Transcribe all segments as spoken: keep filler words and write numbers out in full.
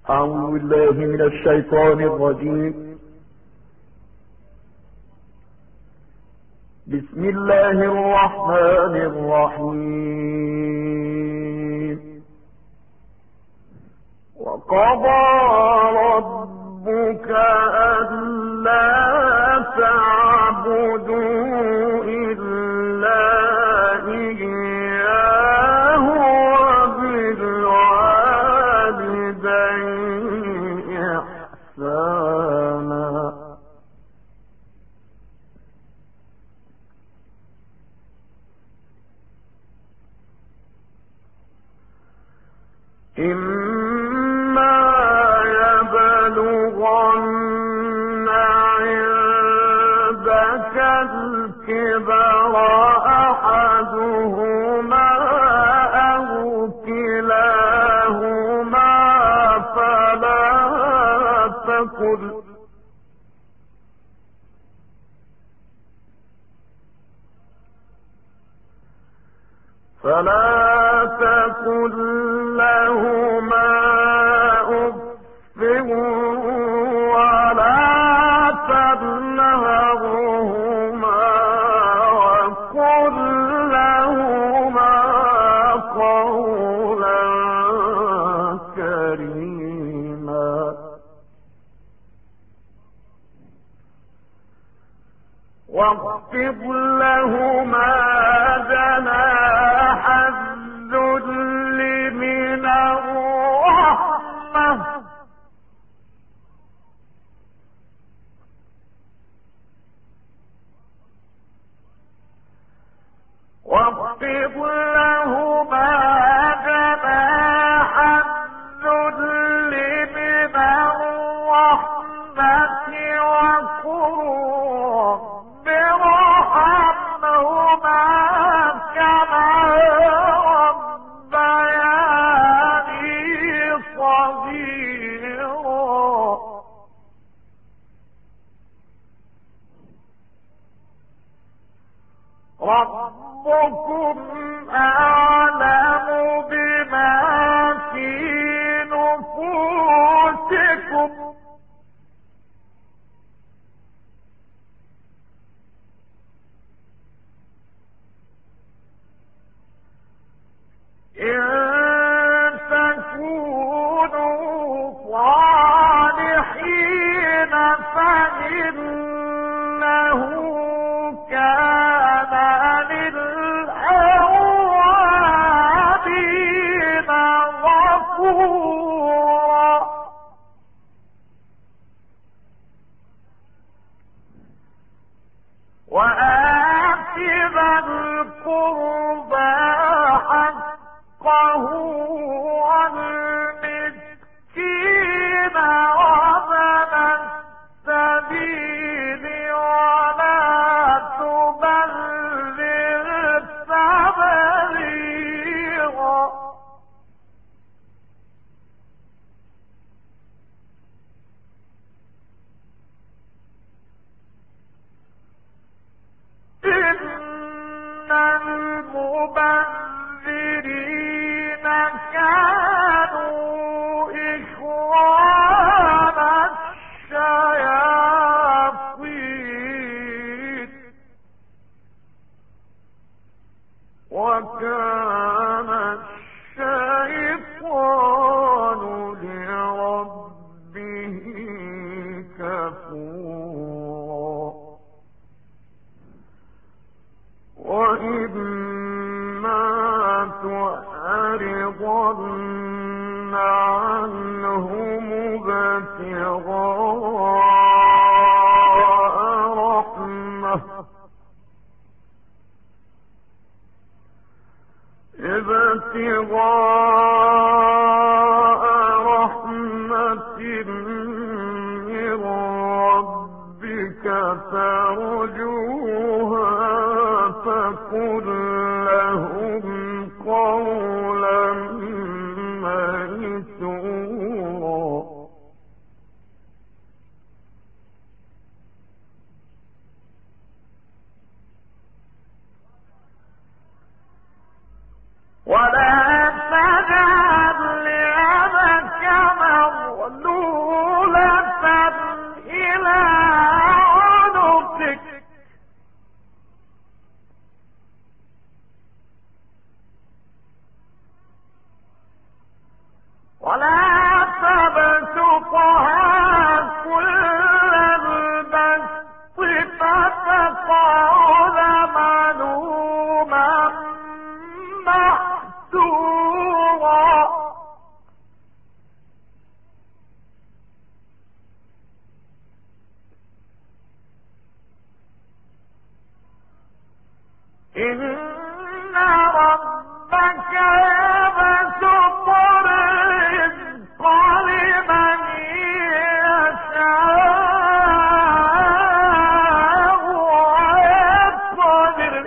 أعوذ بالله من الشيطان الرجيم. بسم الله الرحمن الرحيم. وقضى ربك ألا تعبدوا إلا إياه وبالوالدين إحسانا. إما يبلغن عندك الكبر أحدهما أو كلاهما فلا تقل فلا تقل لهما أف ولا تنهرهما وقل لهما قولا كريما. واخفض لهما جناح الذل من الرحمة واخفض لهما جناح الذل من الرحمة وقل برحمهما كما ربياني صغيرا. ربكم أعلم بما في نفوسكم إن تكونوا صالحين فإنه كان للأوابين غفورا. وآت ذا القربى حقه والمسكين وابن السبيل ولا تبذر تبذيرا. إن المبذرين كانوا إخوان الشياطين وكان الشيطان لربه كفورا. وإما تعرضن عنهم ابتغاء رحمة ابتغاء رحمة من ربك ترجوها فقل لهم قولا ميسورا. ولا تجعل يدك مغلولة إن ربك يبسط الرزق لمن يشاء ويقدر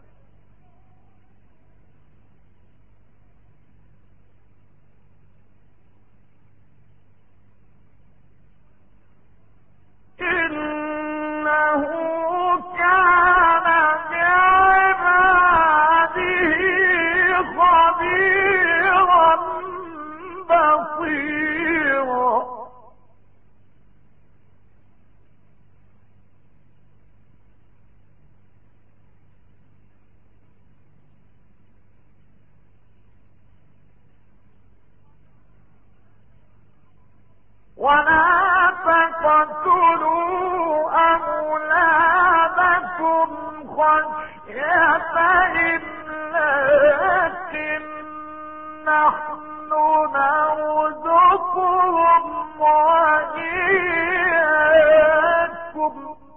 إنه كان بعباده خبيرا بصيرا ولا تقتلوا أولادكم خشية إملاق نحن نرزقهم وإياكم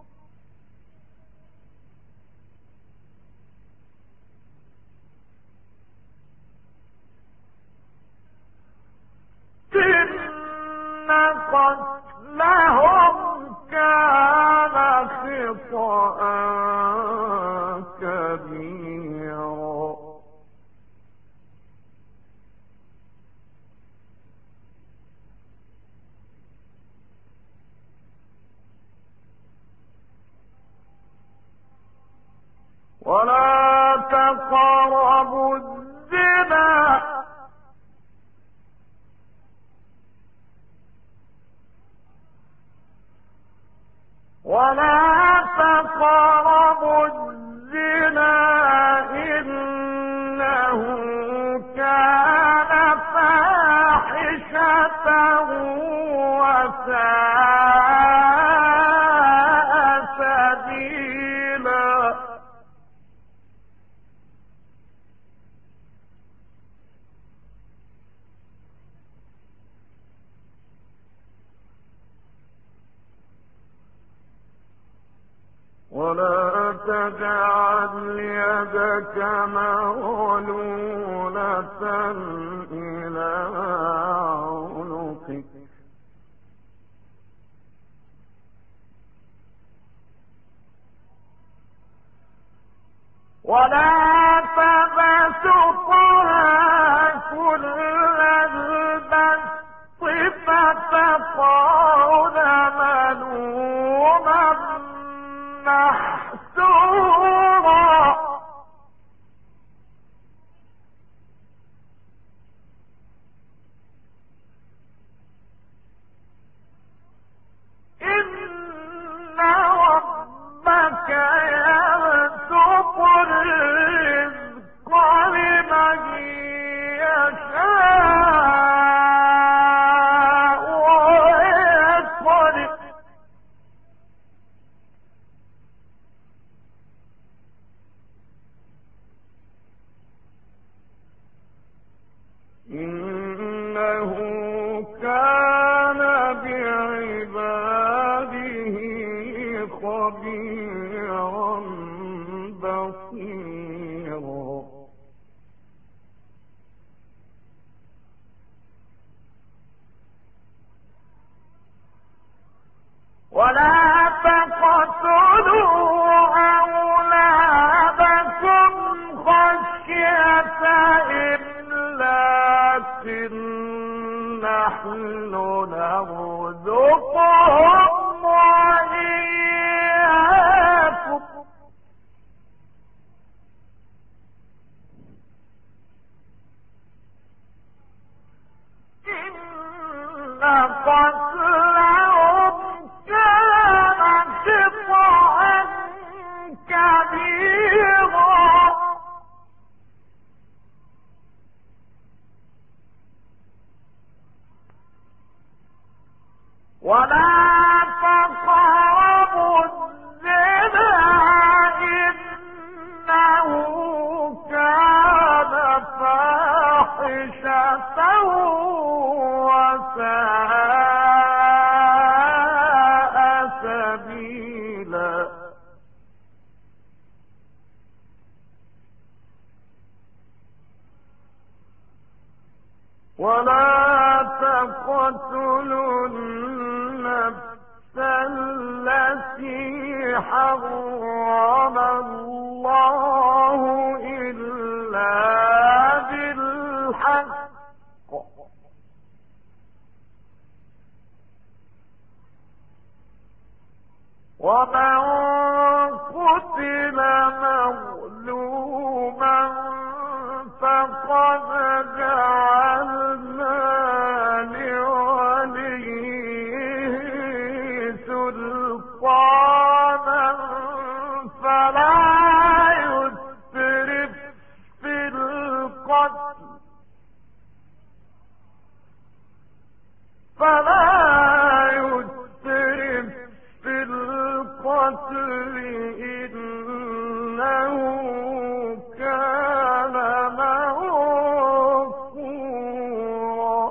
إن قتلهم كان خطأ كبيرا ولا تقربوا الزنا ولا تقربوا الزنا إنه كان فاحشة وساء سبيلا ولا تجعل يدك مغلولة إلى عنقك ولا تبسطها كل البسط فتقعد ملوما محسورا إن ربك يبسط الرزق لمن يشاء ويقدر إنه كان بعباده خبيرا بصيرا ولا تقتلوا أولادكم خشية إملاق نحن نرزقهم وإياكم إن قتلهم كان خطأ كبيرا ولا تقربوا الزنا إنه كان فاحشة وساء سبيلا تقتلوا النفس التي حرم الله إلا بالحق ومن قتل مظلوما فقد جعلنا لوليه سلطانا فلا يسرف في القتل فلا يسرف في القتل إنه كان منصورا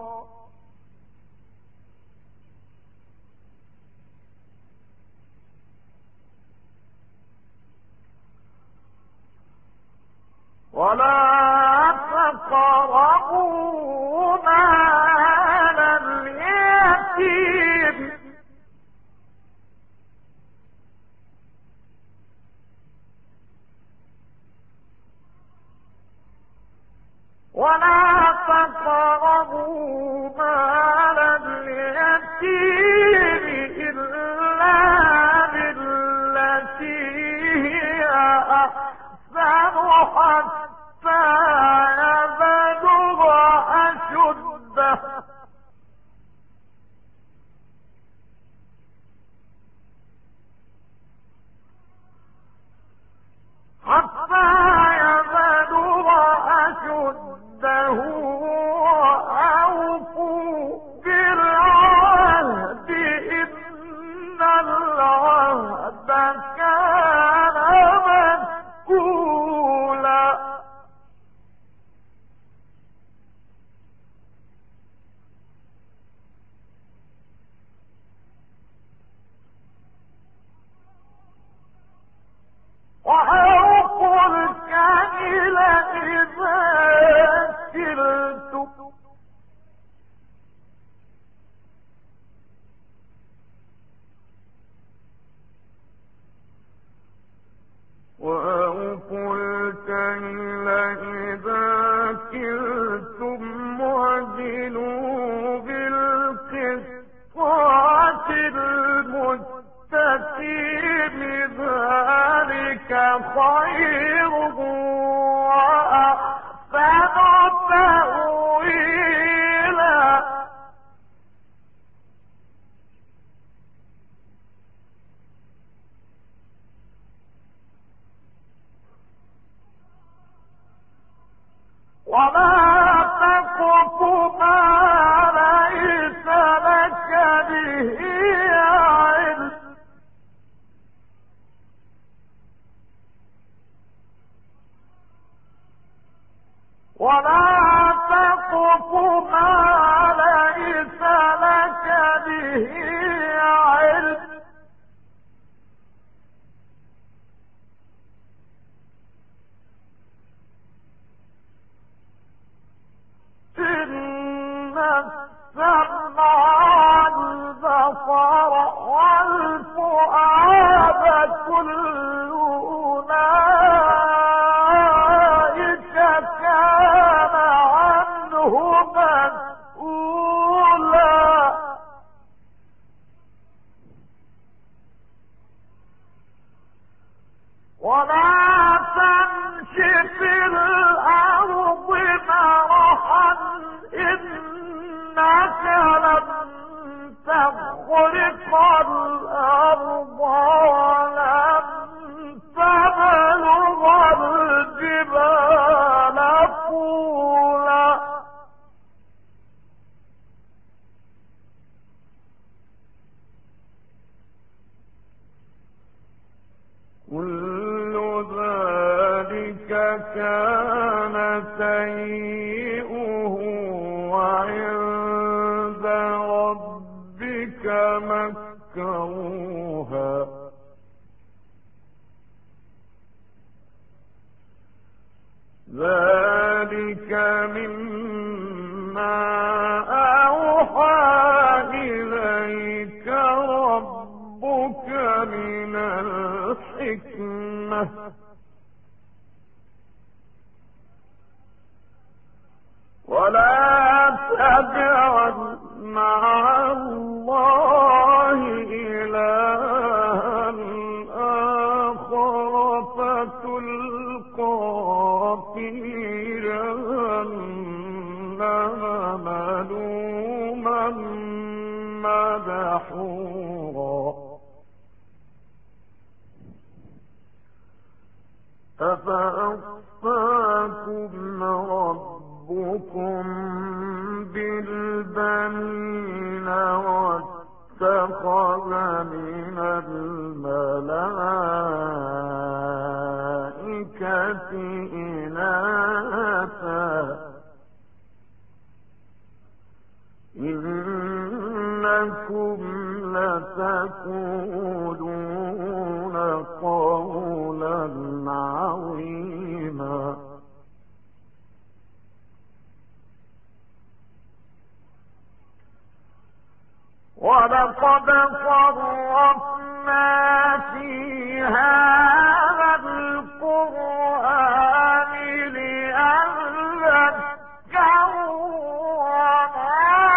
ولا تقربوا مال اليتيم ولا تقربوا مال اليتيم إلا بالتي هي أحسن حتى يبلغ أشده حتى يبلغ أشده وأوفوا بالعهد إن العهد كان مسؤولا وأوفوا الكيل إذا كلتم وأوفوا الكيل إذا كلتم وزنوا بالقسطاس المستقيم ذلك خير وأحسن تأويلا ولا تقف ما ليس لك به علم ولا تقف ما ليس لك به علم إن السمع والبصر والفؤاد كل أولئك كان عنه مسؤولا ولا تمش في الأرض مرحا إنك لن تخرق الأرض ولن تبلغ الجبال طولا كل ذلك كان سيئه عند ربك مكروها ذلك مما أوحى الحكمة ولا تجعل مع الله إلها آخر فتلقى في جهنم ملوما مدحورا أفأصفاكم ربكم بالبنين واتخذ من الملائكة إناثا إنكم لتقولون قولا عظيما ولقد صرفنا في هذا القرآن ليذكروا وما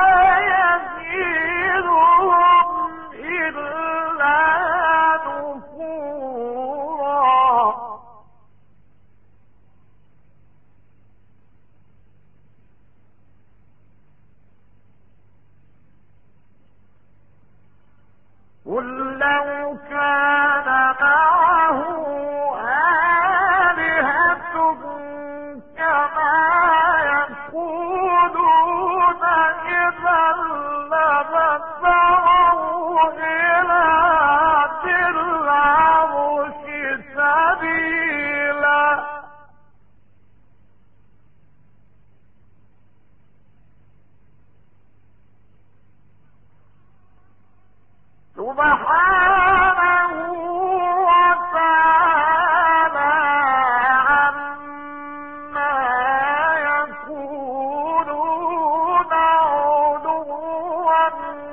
يزيدهم إلا نفورا قل لو كان معه آلهة كما يقولون إذا لابتغوا إلى ذي العرش سبيلا سبحانه وتعالى عما يقولون علوا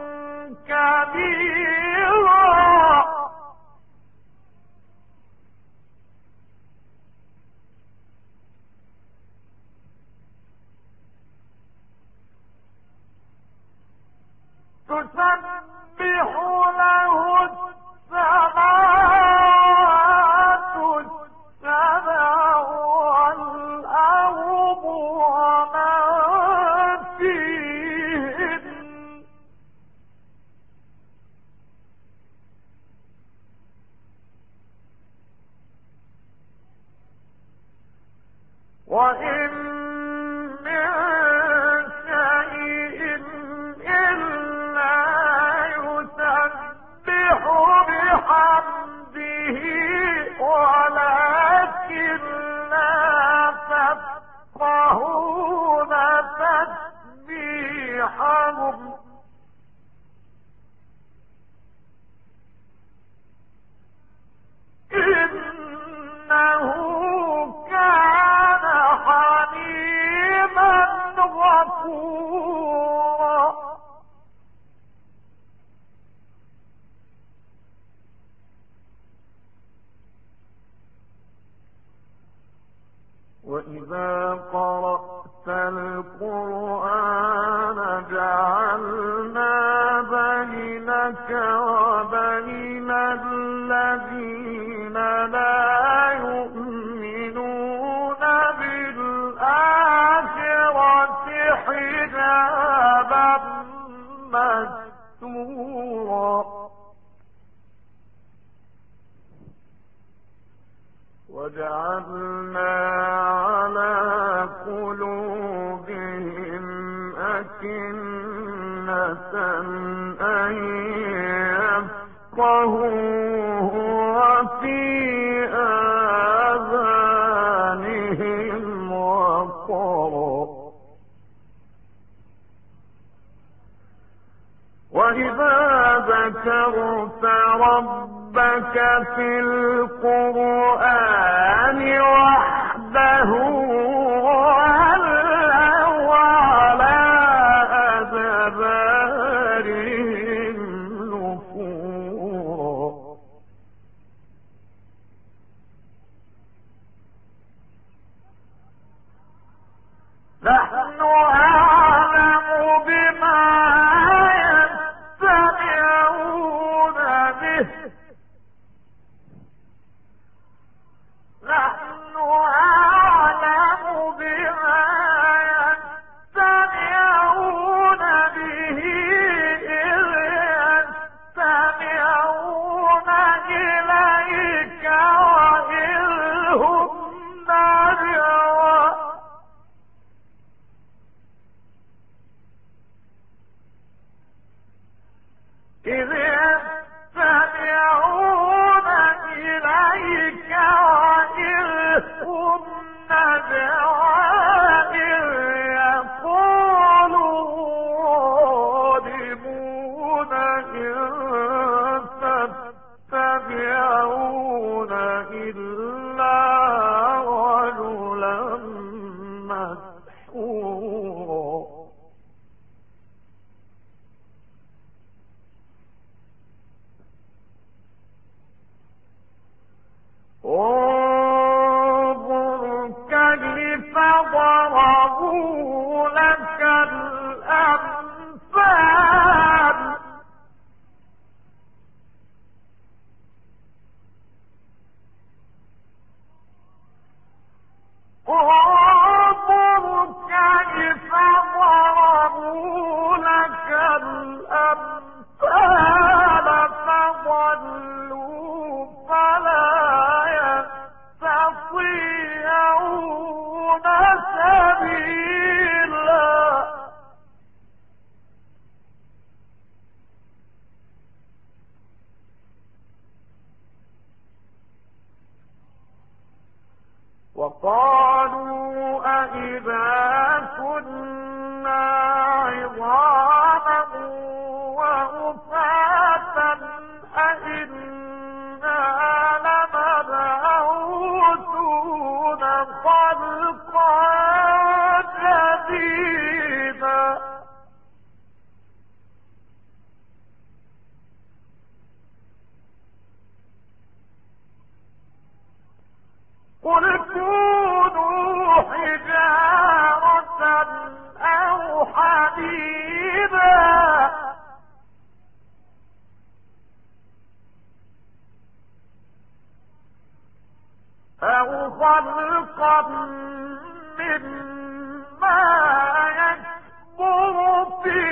كبيرا تسبح له السماوات السبع والأرض ومن فيهن وإن من شيء إلا يسبح بحمده ولكن لا تفقهون تسبيحهم إنه كان حليما غفورا وإذا قرأت القرآن جعلنا بينك وبين الذين لا يؤمنون بالآخرة حجابا مستورا وجعلنا على قلوبهم أكنة أن يفقهوه وفي آذانهم وقرا وإذا ذكرت ربك في القرآن وحده ولوا على أدبارهم نفورا تتبعون إلا رجلا مسحورا انظر كيف ضربوا لك الأمثال انظر كيف ضربوا لك الأمثال فضلوا فلا يستطيعون سبيلا وقالوا أئذا كنا عظاما ورفاتا أئنا لمبعوثون خلقا جديدا قل كونوا حجارة أو حديدا أو خلقا مما يكبر في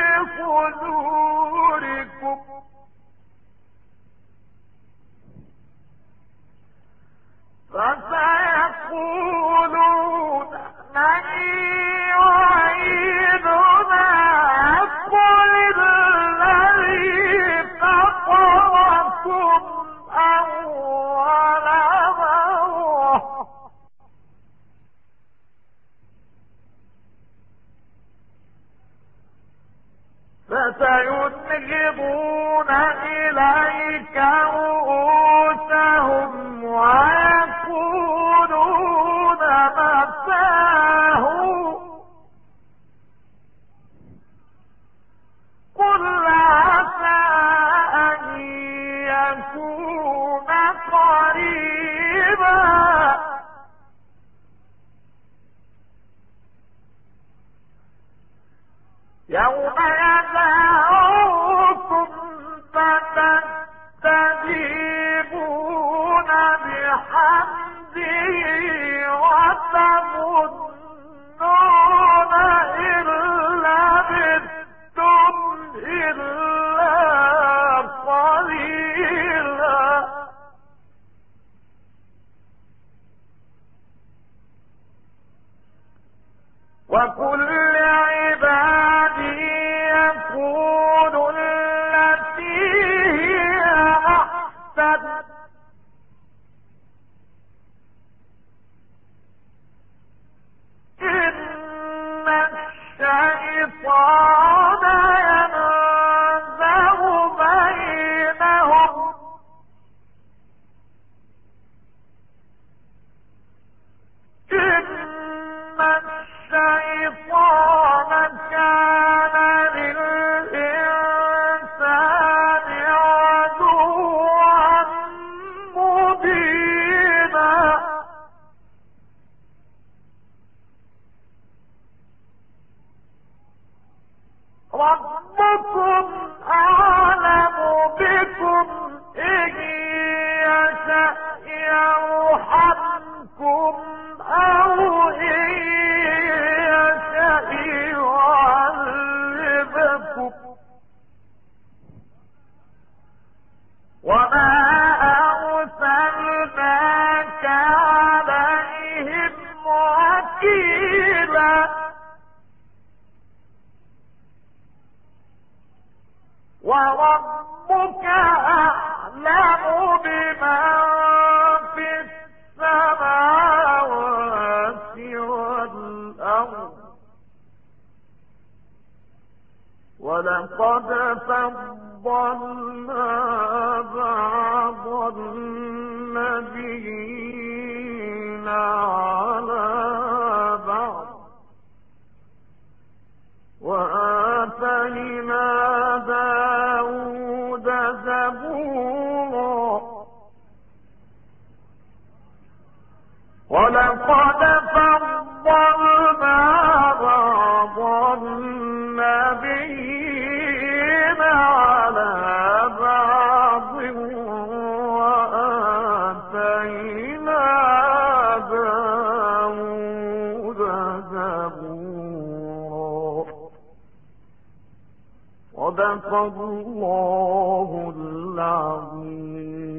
صدوركم فسيقولون من يعيدنا قل الذي فطركم أول مرة فسينغضون إليك رؤوسهم ويقولون متاه قل عسى أن يكون قريبا يوم يدعوكم فتستجيبون بحمده وتظنون إن لبثتم إلا قليلا وكل عبادي يقول التي هي أحسن إن الشيطان ينزغ بينهم إن الشيطان كان للإنسان عدوا مبينا ربكم أعلم بكم إن يشأ يرحمكم أو إن يشأ يعذبكم وما أرسلناك عليهم وكيلا وربك أعلم بمن في السماوات والأرض وله ولقد فضلنا بعض النبيين على بعض وآتينا داود زبورا ولقد فضلنا بعض النبيين على بعض وآتينا داود زبورا صدق الله العظيم.